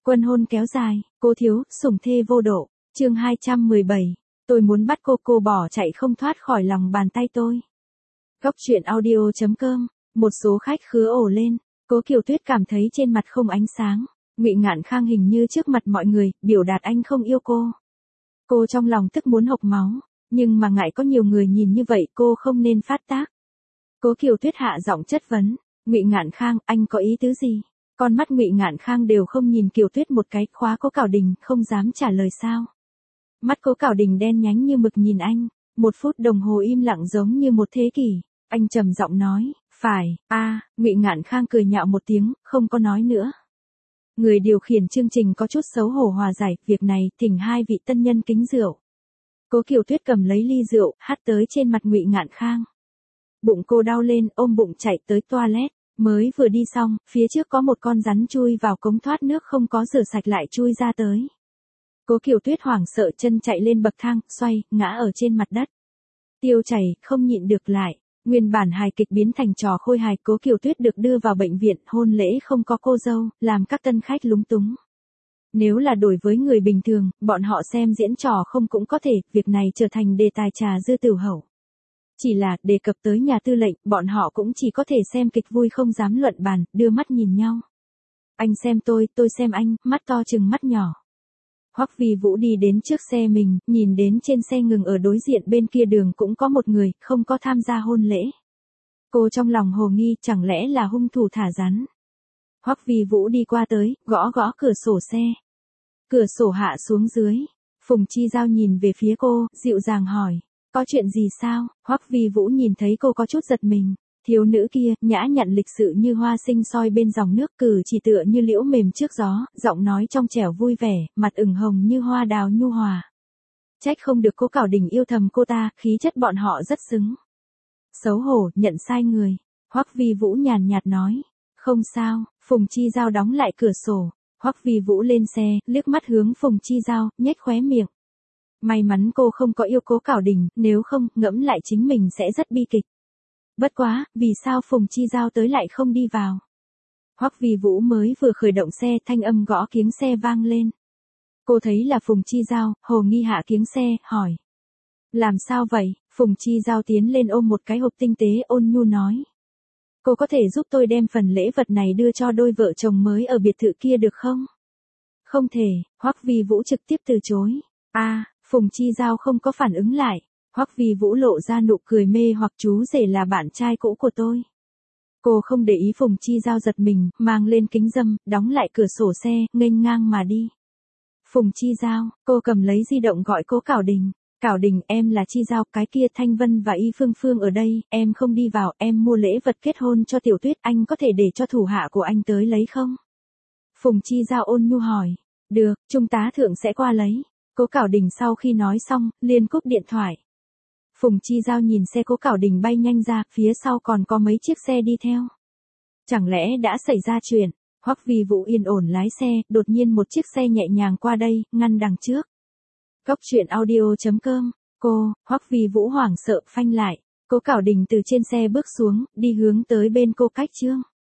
Quân hôn kéo dài, cô thiếu, sủng thê vô độ. Chương 217. Tôi muốn bắt cô bỏ chạy không thoát khỏi lòng bàn tay tôi. Góc truyện audio.com. Một số khách khứa ồ lên. Cố Kiều Tuyết cảm thấy trên mặt không ánh sáng. Ngụy Ngạn Khang hình như trước mặt mọi người, biểu đạt anh không yêu cô. Cô trong lòng tức muốn hộc máu, nhưng mà ngại có nhiều người nhìn như vậy cô không nên phát tác. Cố Kiều Tuyết hạ giọng chất vấn. Ngụy Ngạn Khang, anh có ý tứ gì? Con mắt Ngụy Ngạn Khang đều không nhìn Kiều Tuyết một cái, khóa Cố Cảo Đình, không dám trả lời sao. Mắt Cố Cảo Đình đen nhánh như mực nhìn anh, 1 phút đồng hồ im lặng giống như một thế kỷ. Anh trầm giọng nói, phải, Ngụy Ngạn Khang cười nhạo một tiếng, không có nói nữa. Người điều khiển chương trình có chút xấu hổ hòa giải, việc này, thỉnh 2 vị tân nhân kính rượu. Cố Kiều Tuyết cầm lấy ly rượu, hắt tới trên mặt Ngụy Ngạn Khang. Bụng cô đau lên, ôm bụng chạy tới toilet. Mới vừa đi xong, phía trước có một con rắn chui vào cống thoát nước không có rửa sạch lại chui ra tới. Cố Kiều Tuyết hoảng sợ chân chạy lên bậc thang, xoay, ngã ở trên mặt đất. Tiêu chảy, không nhịn được lại. Nguyên bản hài kịch biến thành trò khôi hài. Cố Kiều Tuyết được đưa vào bệnh viện, hôn lễ không có cô dâu, làm các tân khách lúng túng. Nếu là đổi với người bình thường, bọn họ xem diễn trò không cũng có thể, việc này trở thành đề tài trà dư tửu hậu. Chỉ là, đề cập tới nhà tư lệnh, bọn họ cũng chỉ có thể xem kịch vui không dám luận bàn, đưa mắt nhìn nhau. Anh xem tôi xem anh, mắt to chừng mắt nhỏ. Hoắc Vi Vũ đi đến trước xe mình, nhìn đến trên xe ngừng ở đối diện bên kia đường cũng có một người, không có tham gia hôn lễ. Cô trong lòng hồ nghi, chẳng lẽ là hung thủ thả rắn. Hoắc Vi Vũ đi qua tới, gõ gõ cửa sổ xe. Cửa sổ hạ xuống dưới. Phùng Chi Giao nhìn về phía cô, dịu dàng hỏi. Có chuyện gì sao? Hoắc Vi Vũ nhìn thấy cô có chút giật mình. Thiếu nữ kia, nhã nhặn lịch sự như hoa sinh soi bên dòng nước, cử chỉ tựa như liễu mềm trước gió, giọng nói trong trẻo vui vẻ, mặt ửng hồng như hoa đào nhu hòa. Trách không được Cố Cảo Đình yêu thầm cô ta, khí chất bọn họ rất xứng. Xấu hổ, nhận sai người. Hoắc Vi Vũ nhàn nhạt nói. Không sao. Phùng Chi Giao đóng lại cửa sổ. Hoắc Vi Vũ lên xe, liếc mắt hướng Phùng Chi Giao, nhếch khóe miệng. May mắn cô không có yêu Cố Cảo Đình, nếu không, ngẫm lại chính mình sẽ rất bi kịch. Bất quá, vì sao Phùng Chi Giao tới lại không đi vào? Hoắc Vi Vũ mới vừa khởi động xe, thanh âm gõ kiếng xe vang lên. Cô thấy là Phùng Chi Giao, hồ nghi hạ kiếng xe, hỏi. Làm sao vậy? Phùng Chi Giao tiến lên ôm một cái hộp tinh tế ôn nhu nói. Cô có thể giúp tôi đem phần lễ vật này đưa cho đôi vợ chồng mới ở biệt thự kia được không? Không thể, Hoắc Vi Vũ trực tiếp từ chối. Phùng Chi Giao không có phản ứng lại. Hoắc Vi Vũ lộ ra nụ cười mê hoặc, chú rể là bạn trai cũ của tôi. Cô không để ý Phùng Chi Giao giật mình, mang lên kính râm, đóng lại cửa sổ xe, nghênh ngang mà đi. Phùng Chi Giao, cô cầm lấy di động gọi Cố Cảo Đình. Cảo Đình, em là Chi Giao, cái kia Thanh Vân và Y Phương Phương ở đây, em không đi vào, em mua lễ vật kết hôn cho Tiểu Tuyết, anh có thể để cho thủ hạ của anh tới lấy không? Phùng Chi Giao ôn nhu hỏi. Được, Trung tá thượng sẽ qua lấy. Cố Cảo Đình sau khi nói xong, liền cúp điện thoại. Phùng Chi Giao nhìn xe Cố Cảo Đình bay nhanh ra, phía sau còn có mấy chiếc xe đi theo. Chẳng lẽ đã xảy ra chuyện? Hoắc Vi Vũ yên ổn lái xe, đột nhiên một chiếc xe nhẹ nhàng qua đây, ngăn đằng trước. Góc truyện audio.com. Hoắc Vi Vũ hoảng sợ phanh lại. Cố Cảo Đình từ trên xe bước xuống, đi hướng tới bên cô Cách Trương.